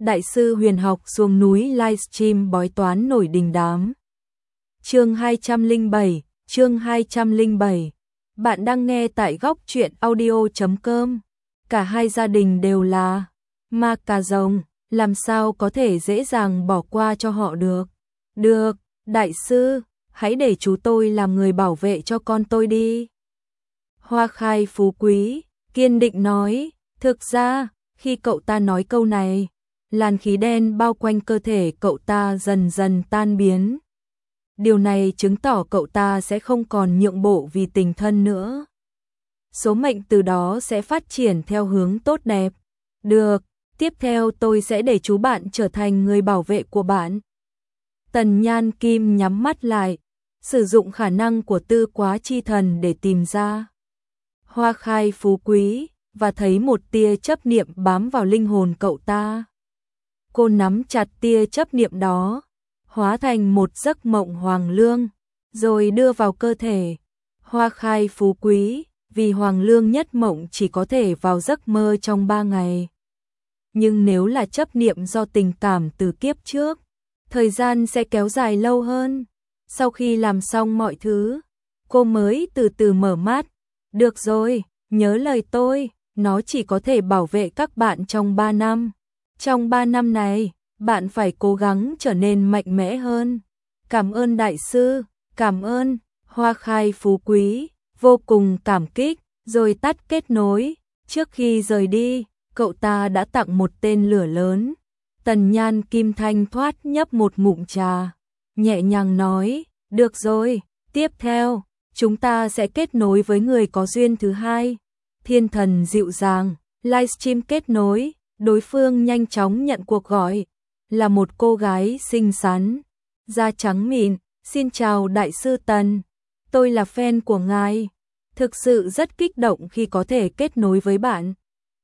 Đại sư huyền học xuống núi livestream bói toán nổi đình đám. Chương 207, chương 207. Bạn đang nghe tại góc truyện audio.com. Cả hai gia đình đều là ma cà rồng, làm sao có thể dễ dàng bỏ qua cho họ được. Được, đại sư, hãy để chú tôi làm người bảo vệ cho con tôi đi. Hoa Khai Phú Quý kiên định nói. Thực ra, khi cậu ta nói câu này, làn khí đen bao quanh cơ thể cậu ta dần dần tan biến. Điều này chứng tỏ cậu ta sẽ không còn nhượng bộ vì tình thân nữa. Số mệnh từ đó sẽ phát triển theo hướng tốt đẹp. Được, tiếp theo tôi sẽ để chú bạn trở thành người bảo vệ của bạn. Tần Nhan Kim nhắm mắt lại, sử dụng khả năng của tư quá chi thần để tìm ra Hoa Khai Phú Quý và thấy một tia chấp niệm bám vào linh hồn cậu ta. Cô nắm chặt tia chấp niệm đó, hóa thành một giấc mộng hoàng lương, rồi đưa vào cơ thể. Hoa Khai Phú Quý, vì hoàng lương nhất mộng chỉ có thể vào giấc mơ trong 3 ngày. Nhưng nếu là chấp niệm do tình cảm từ kiếp trước, thời gian sẽ kéo dài lâu hơn. Sau khi làm xong mọi thứ, cô mới từ từ mở mắt. Được rồi, nhớ lời tôi, nó chỉ có thể bảo vệ các bạn trong 3 năm. Trong 3 năm này, bạn phải cố gắng trở nên mạnh mẽ hơn. Cảm ơn đại sư, cảm ơn. Hoa Khai Phú Quý vô cùng cảm kích, rồi tắt kết nối. Trước khi rời đi, cậu ta đã tặng một tên lửa lớn. Tần Nhan Kim thanh thoát nhấp một ngụm trà, nhẹ nhàng nói, được rồi, tiếp theo, chúng ta sẽ kết nối với người có duyên thứ hai. Thiên thần dịu dàng, livestream kết nối, đối phương nhanh chóng nhận cuộc gọi, là một cô gái xinh xắn, da trắng mịn. Xin chào đại sư Tần, tôi là fan của ngài, thực sự rất kích động khi có thể kết nối với bạn.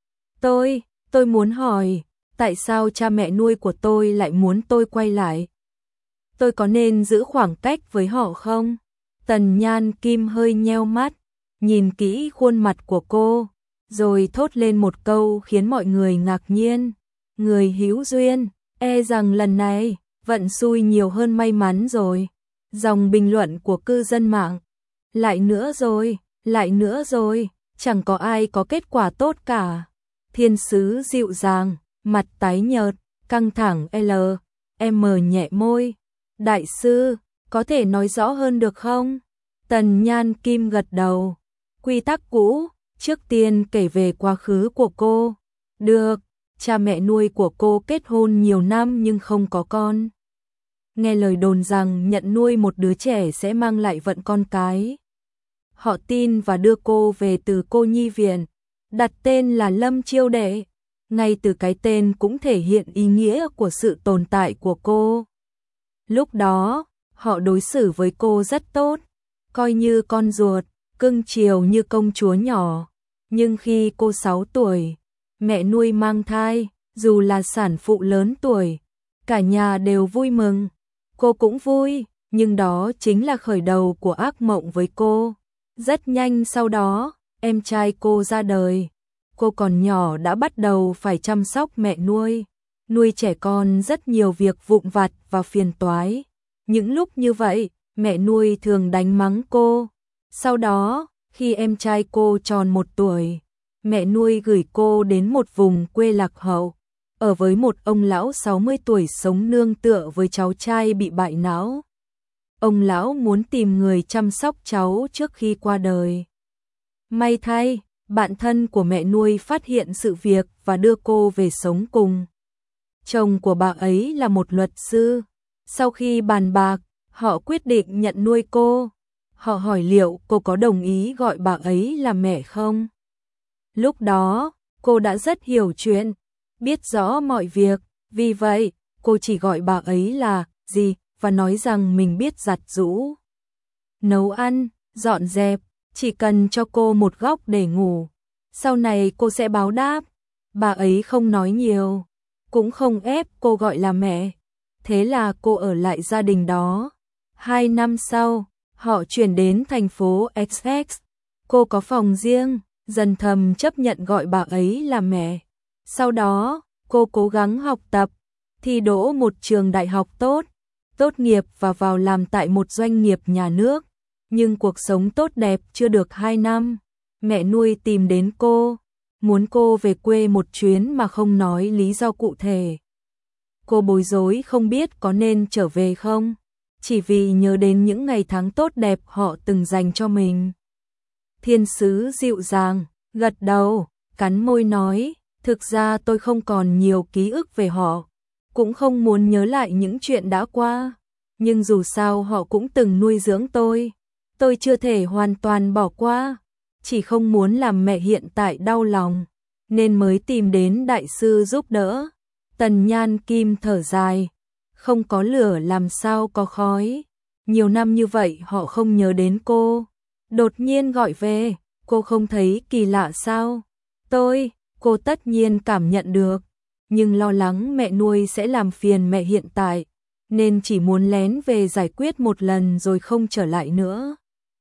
Tôi muốn hỏi, tại sao cha mẹ nuôi của tôi lại muốn tôi quay lại? Tôi có nên giữ khoảng cách với họ không? Tần Nhan Kim hơi nheo mắt, nhìn kỹ khuôn mặt của cô, rồi thốt lên một câu khiến mọi người ngạc nhiên. Người hữu duyên, e rằng lần này, vận xui nhiều hơn may mắn rồi. Dòng bình luận của cư dân mạng. Lại nữa rồi, chẳng có ai có kết quả tốt cả. Thiên sứ dịu dàng, mặt tái nhợt, căng thẳng M nhẹ môi. Đại sư, có thể nói rõ hơn được không? Tần Nhan Kim gật đầu. Quy tắc cũ, trước tiên kể về quá khứ của cô. Được, cha mẹ nuôi của cô kết hôn nhiều năm nhưng không có con. Nghe lời đồn rằng nhận nuôi một đứa trẻ sẽ mang lại vận con cái. Họ tin và đưa cô về từ cô nhi viện, đặt tên là Lâm Chiêu Đệ. Ngay từ cái tên cũng thể hiện ý nghĩa của sự tồn tại của cô. Lúc đó, họ đối xử với cô rất tốt, coi như con ruột, cưng chiều như công chúa nhỏ. Nhưng khi cô 6 tuổi, mẹ nuôi mang thai, dù là sản phụ lớn tuổi, cả nhà đều vui mừng. Cô cũng vui, nhưng đó chính là khởi đầu của ác mộng với cô. Rất nhanh sau đó, em trai cô ra đời. Cô còn nhỏ đã bắt đầu phải chăm sóc mẹ nuôi. Nuôi trẻ con rất nhiều việc vụn vặt và phiền toái. Những lúc như vậy, mẹ nuôi thường đánh mắng cô. Sau đó, khi em trai cô tròn 1 tuổi, mẹ nuôi gửi cô đến một vùng quê lạc hậu, ở với một ông lão 60 tuổi sống nương tựa với cháu trai bị bại não. Ông lão muốn tìm người chăm sóc cháu trước khi qua đời. May thay, bạn thân của mẹ nuôi phát hiện sự việc và đưa cô về sống cùng. Chồng của bà ấy là một luật sư. Sau khi bàn bạc, họ quyết định nhận nuôi cô. Họ hỏi liệu cô có đồng ý gọi bà ấy là mẹ không? Lúc đó, cô đã rất hiểu chuyện, biết rõ mọi việc, vì vậy, cô chỉ gọi bà ấy là dì và nói rằng mình biết giặt giũ, nấu ăn, dọn dẹp, chỉ cần cho cô một góc để ngủ. Sau này cô sẽ báo đáp. Bà ấy không nói nhiều, cũng không ép cô gọi là mẹ. Thế là cô ở lại gia đình đó. 2 năm sau, họ chuyển đến thành phố XX. Cô có phòng riêng, dần thầm chấp nhận gọi bà ấy là mẹ. Sau đó, Cô cố gắng học tập, thi đỗ một trường đại học tốt, tốt nghiệp và vào làm tại một doanh nghiệp nhà nước. Nhưng cuộc sống tốt đẹp chưa được 2 năm, mẹ nuôi tìm đến cô, muốn cô về quê một chuyến mà không nói lý do cụ thể. Cô bối rối không biết có nên trở về không, chỉ vì nhớ đến những ngày tháng tốt đẹp họ từng dành cho mình. Thiên sứ dịu dàng, gật đầu, cắn môi nói, thực ra tôi không còn nhiều ký ức về họ, cũng không muốn nhớ lại những chuyện đã qua, nhưng dù sao họ cũng từng nuôi dưỡng tôi chưa thể hoàn toàn bỏ qua, chỉ không muốn làm mẹ hiện tại đau lòng, nên mới tìm đến đại sư giúp đỡ. Tần Nhan Kim thở dài, không có lửa làm sao có khói, nhiều năm như vậy họ không nhớ đến cô, đột nhiên gọi về, cô không thấy kỳ lạ sao? Cô tất nhiên cảm nhận được, nhưng lo lắng mẹ nuôi sẽ làm phiền mẹ hiện tại, nên chỉ muốn lén về giải quyết một lần rồi không trở lại nữa.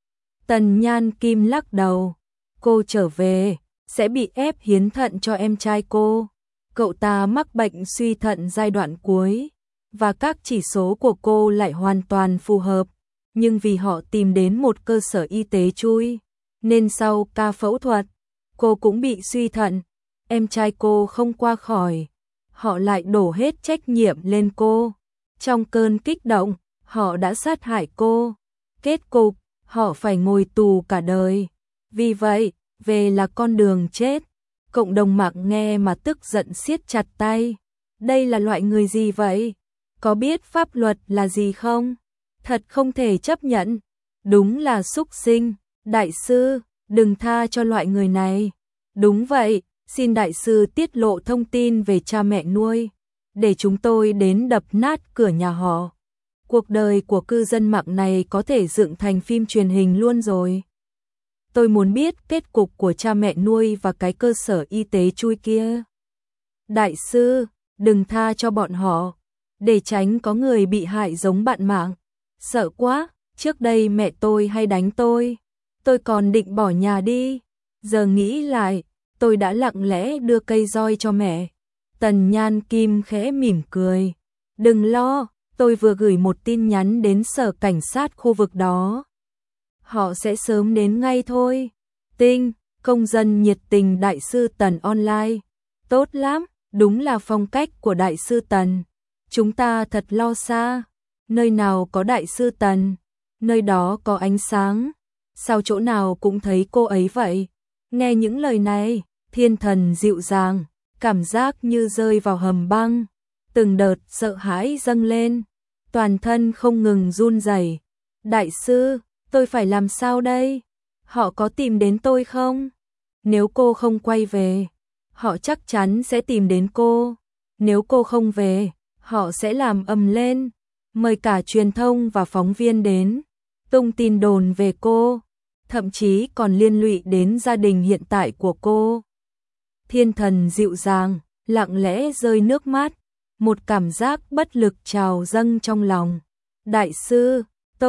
Tần Nhan Kim lắc đầu, cô trở về, sẽ bị ép hiến thận cho em trai cô. Cậu ta mắc bệnh suy thận giai đoạn cuối, và các chỉ số của cô lại hoàn toàn phù hợp, nhưng vì họ tìm đến một cơ sở y tế chui, nên sau ca phẫu thuật, cô cũng bị suy thận, em trai cô không qua khỏi, họ lại đổ hết trách nhiệm lên cô. Trong cơn kích động, họ đã sát hại cô, kết cục, họ phải ngồi tù cả đời. Vì vậy, về là con đường chết. Cộng đồng mạng nghe mà tức giận siết chặt tay. Đây là loại người gì vậy? Có biết pháp luật là gì không? Thật không thể chấp nhận. Đúng là súc sinh. Đại sư, đừng tha cho loại người này. Đúng vậy, xin đại sư tiết lộ thông tin về cha mẹ nuôi, để chúng tôi đến đập nát cửa nhà họ. Cuộc đời của cư dân mạng này có thể dựng thành phim truyền hình luôn rồi. Tôi muốn biết kết cục của cha mẹ nuôi và cái cơ sở y tế chui kia. Đại sư, đừng tha cho bọn họ, để tránh có người bị hại giống bạn mạng. Sợ quá, trước đây mẹ tôi hay đánh tôi còn định bỏ nhà đi. Giờ nghĩ lại, tôi đã lặng lẽ đưa cây roi cho mẹ. Tần Nhan Kim khẽ mỉm cười. Đừng lo, tôi vừa gửi một tin nhắn đến sở cảnh sát khu vực đó. Họ sẽ sớm đến ngay thôi. Tinh, công dân nhiệt tình đại sư Tần online. Tốt lắm, đúng là phong cách của đại sư Tần. Chúng ta thật lo xa. Nơi nào có đại sư Tần, nơi đó có ánh sáng. Sao chỗ nào cũng thấy cô ấy vậy? Nghe những lời này, thiên thần dịu dàng, cảm giác như rơi vào hầm băng. Từng đợt sợ hãi dâng lên, toàn thân không ngừng run rẩy. Đại sư, tôi phải làm sao đây? Họ có tìm đến tôi không? Nếu cô không quay về, họ chắc chắn sẽ tìm đến cô. Nếu cô không về, họ sẽ làm ầm lên, mời cả truyền thông và phóng viên đến, tung tin đồn về cô, thậm chí còn liên lụy đến gia đình hiện tại của cô. Thiên thần dịu dàng, lặng lẽ rơi nước mắt, một cảm giác bất lực trào dâng trong lòng. Đại sư,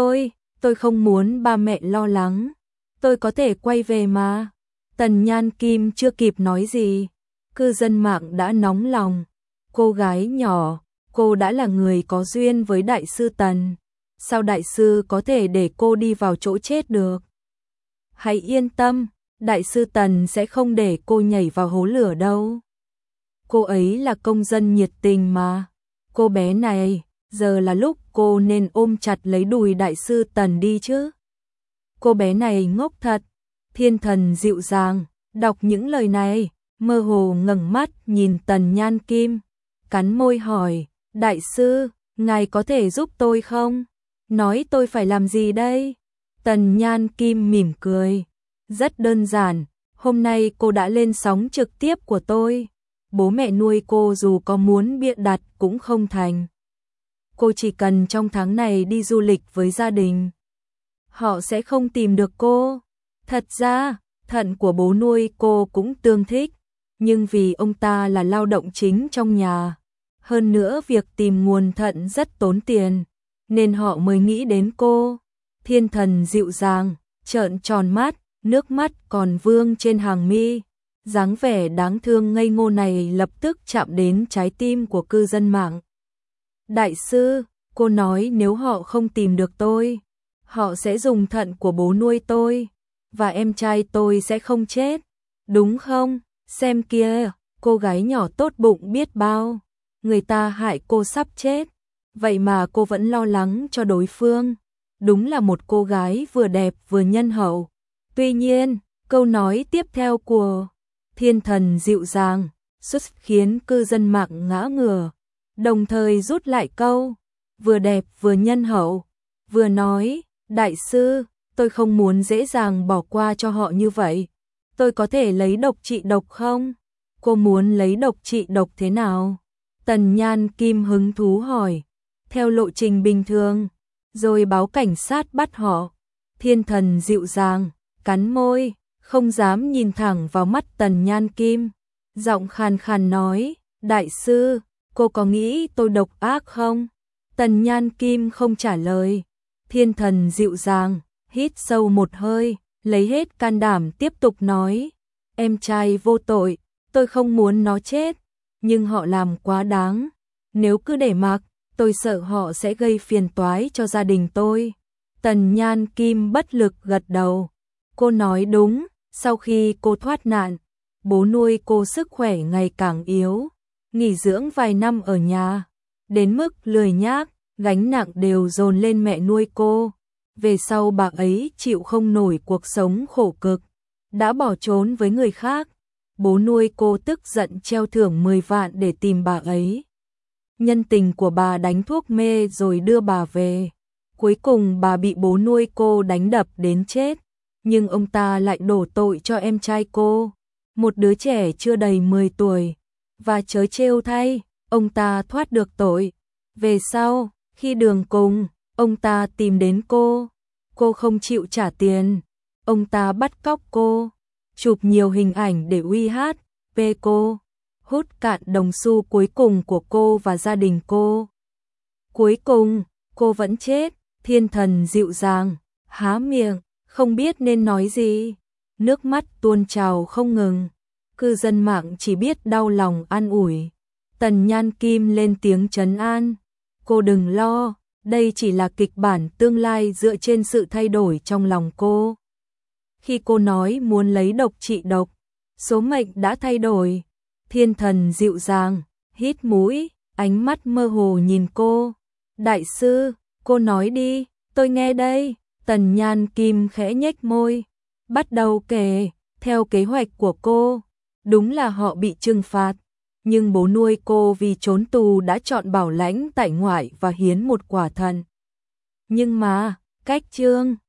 tôi không muốn ba mẹ lo lắng, tôi có thể quay về mà. Tần Nhan Kim chưa kịp nói gì, cư dân mạng đã nóng lòng. Cô gái nhỏ, cô đã là người có duyên với đại sư Tần, sao đại sư có thể để cô đi vào chỗ chết được? Hãy yên tâm, đại sư Tần sẽ không để cô nhảy vào hố lửa đâu. Cô ấy là công dân nhiệt tình mà. Cô bé này, giờ là lúc cô nên ôm chặt lấy đùi đại sư Tần đi chứ. Cô bé này ngốc thật. Thiên thần dịu dàng, đọc những lời này, mơ hồ ngẩng mắt nhìn Tần Nhan Kim, cắn môi hỏi, đại sư, ngài có thể giúp tôi không? Nói tôi phải làm gì đây? Tần Nhan Kim mỉm cười. Rất đơn giản, hôm nay cô đã lên sóng trực tiếp của tôi. Bố mẹ nuôi cô dù có muốn bịa đặt cũng không thành. Cô chỉ cần trong tháng này đi du lịch với gia đình, họ sẽ không tìm được cô. Thật ra, thận của bố nuôi cô cũng tương thích, nhưng vì ông ta là lao động chính trong nhà, hơn nữa việc tìm nguồn thận rất tốn tiền, nên họ mới nghĩ đến cô. Thiên thần dịu dàng, trợn tròn mắt, nước mắt còn vương trên hàng mi. Dáng vẻ đáng thương ngây ngô này lập tức chạm đến trái tim của cư dân mạng. Đại sư, cô nói nếu họ không tìm được tôi, họ sẽ dùng thận của bố nuôi tôi, và em trai tôi sẽ không chết, đúng không? Xem kia, cô gái nhỏ tốt bụng biết bao, người ta hại cô sắp chết, vậy mà cô vẫn lo lắng cho đối phương. Đúng là một cô gái vừa đẹp vừa nhân hậu. Tuy nhiên, câu nói tiếp theo của Thiên Thần dịu dàng, khiến cư dân mạng ngã ngửa, đồng thời rút lại câu, vừa đẹp vừa nhân hậu, vừa nói, đại sư, tôi không muốn dễ dàng bỏ qua cho họ như vậy. Tôi có thể lấy độc trị độc không? Cô muốn lấy độc trị độc thế nào? Tần Nhan Kim hứng thú hỏi. Theo lộ trình bình thường, rồi báo cảnh sát bắt họ. Thiên Thần dịu dàng, cắn môi, không dám nhìn thẳng vào mắt Tần Nhan Kim. Giọng khàn khàn nói, đại sư, cô có nghĩ tôi độc ác không? Tần Nhan Kim không trả lời. Thiên Thần dịu dàng, hít sâu một hơi, lấy hết can đảm tiếp tục nói, em trai vô tội, tôi không muốn nó chết, nhưng họ làm quá đáng. Nếu cứ để mặc, tôi sợ họ sẽ gây phiền toái cho gia đình tôi. Tần Nhan Kim bất lực gật đầu. Cô nói đúng, sau khi cô thoát nạn, bố nuôi cô sức khỏe ngày càng yếu, nghỉ dưỡng vài năm ở nhà, đến mức lười nhác, gánh nặng đều dồn lên mẹ nuôi cô. Về sau bà ấy chịu không nổi cuộc sống khổ cực, đã bỏ trốn với người khác. Bố nuôi cô tức giận treo thưởng 10 vạn để tìm bà ấy. Nhân tình của bà đánh thuốc mê rồi đưa bà về. Cuối cùng bà bị bố nuôi cô đánh đập đến chết, nhưng ông ta lại đổ tội cho em trai cô, một đứa trẻ chưa đầy 10 tuổi. Và trớ trêu thay, ông ta thoát được tội. Về sau, khi đường cùng, ông ta tìm đến cô không chịu trả tiền, ông ta bắt cóc cô, chụp nhiều hình ảnh để uy hiếp cô, hút cạn đồng xu cuối cùng của cô và gia đình cô. Cuối cùng, cô vẫn chết. Thiên Thần dịu dàng, há miệng, không biết nên nói gì, nước mắt tuôn trào không ngừng. Cư dân mạng chỉ biết đau lòng an ủi. Tần Nhan Kim lên tiếng trấn an, cô đừng lo, đây chỉ là kịch bản tương lai dựa trên sự thay đổi trong lòng cô. Khi cô nói muốn lấy độc trị độc, số mệnh đã thay đổi. Thiên Thần dịu dàng, hít mũi, ánh mắt mơ hồ nhìn cô. Đại sư, cô nói đi, tôi nghe đây. Tần Nhan Kim khẽ nhếch môi, bắt đầu kể, theo kế hoạch của cô, đúng là họ bị trừng phạt, nhưng bố nuôi cô vì trốn tù đã chọn bảo lãnh tại ngoại và hiến một quả thận. Nhưng mà, cách chương